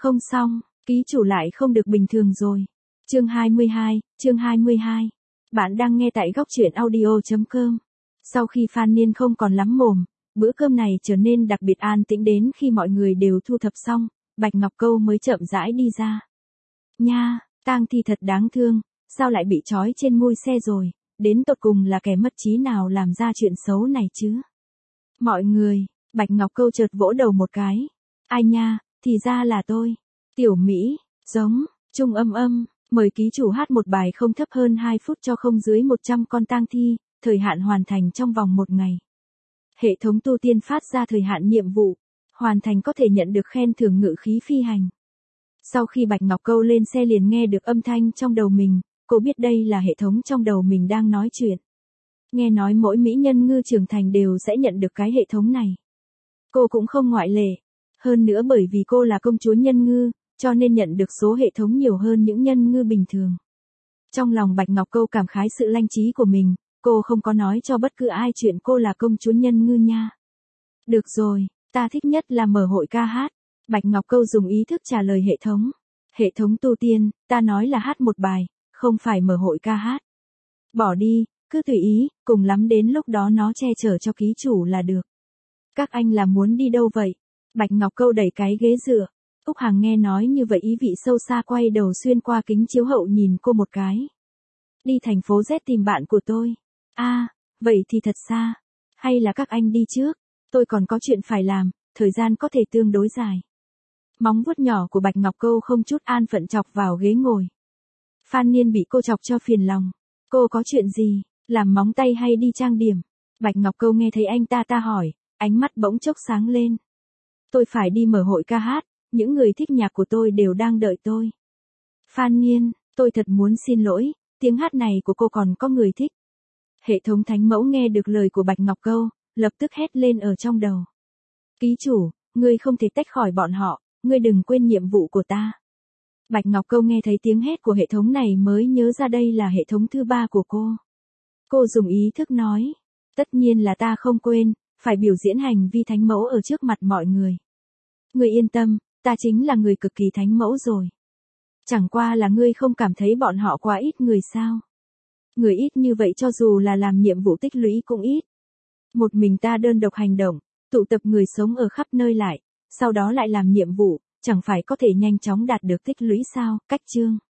Không xong, ký chủ lại không được bình thường rồi. Chương 22. Bạn đang nghe tại góc truyện audio.com. Sau khi Phan Niên không còn lắm mồm, bữa cơm này trở nên đặc biệt an tĩnh đến khi mọi người đều thu thập xong, Bạch Ngọc Câu mới chậm rãi đi ra. Nha, tang thi thật đáng thương, sao lại bị trói trên mui xe rồi, đến tột cùng là kẻ mất trí nào làm ra chuyện xấu này chứ? Mọi người, Bạch Ngọc Câu chợt vỗ đầu một cái. Ai nha, thì ra là tôi. Tiểu Mỹ, giống, Trung Âm, mời ký chủ hát một bài không thấp hơn 2 phút cho không dưới 100 con tang thi, thời hạn hoàn thành trong vòng 1 ngày. Hệ thống tu tiên phát ra thời hạn nhiệm vụ, hoàn thành có thể nhận được khen thưởng ngự khí phi hành. Sau khi Bạch Ngọc Câu lên xe liền nghe được âm thanh trong đầu mình, cô biết đây là hệ thống trong đầu mình đang nói chuyện. Nghe nói mỗi mỹ nhân ngư trưởng thành đều sẽ nhận được cái hệ thống này. Cô cũng không ngoại lệ. Hơn nữa bởi vì cô là công chúa nhân ngư, cho nên nhận được số hệ thống nhiều hơn những nhân ngư bình thường. Trong lòng Bạch Ngọc Câu cảm khái sự lanh trí của mình, cô không có nói cho bất cứ ai chuyện cô là công chúa nhân ngư nha. Được rồi, ta thích nhất là mở hội ca hát. Bạch Ngọc Câu dùng ý thức trả lời hệ thống. Hệ thống tu tiên, ta nói là hát một bài, không phải mở hội ca hát. Bỏ đi, cứ tùy ý, cùng lắm đến lúc đó nó che chở cho ký chủ là được. Các anh là muốn đi đâu vậy? Bạch Ngọc Câu đẩy cái ghế dựa. Úc Hằng nghe nói như vậy ý vị sâu xa quay đầu xuyên qua kính chiếu hậu nhìn cô một cái. Đi thành phố Z tìm bạn của tôi. Vậy thì thật xa. Hay là các anh đi trước? Tôi còn có chuyện phải làm, thời gian có thể tương đối dài. Móng vuốt nhỏ của Bạch Ngọc Câu không chút an phận chọc vào ghế ngồi. Phan Niên bị cô chọc cho phiền lòng. Cô có chuyện gì? Làm móng tay hay đi trang điểm? Bạch Ngọc Câu nghe thấy anh ta hỏi, ánh mắt bỗng chốc sáng lên. Tôi phải đi mở hội ca hát, những người thích nhạc của tôi đều đang đợi tôi. Phan Niên, tôi thật muốn xin lỗi, tiếng hát này của cô còn có người thích. Hệ thống thánh mẫu nghe được lời của Bạch Ngọc Câu, lập tức hét lên ở trong đầu. Ký chủ, ngươi không thể tách khỏi bọn họ, ngươi đừng quên nhiệm vụ của ta. Bạch Ngọc Câu nghe thấy tiếng hét của hệ thống này mới nhớ ra đây là hệ thống thứ 3 của cô. Cô dùng ý thức nói, tất nhiên là ta không quên, phải biểu diễn hành vi thánh mẫu ở trước mặt mọi người. Ngươi yên tâm, ta chính là người cực kỳ thánh mẫu rồi. Chẳng qua là ngươi không cảm thấy bọn họ quá ít người sao? Người ít như vậy cho dù là làm nhiệm vụ tích lũy cũng ít. Một mình ta đơn độc hành động, tụ tập người sống ở khắp nơi lại, sau đó lại làm nhiệm vụ, chẳng phải có thể nhanh chóng đạt được tích lũy sao? Cách chương.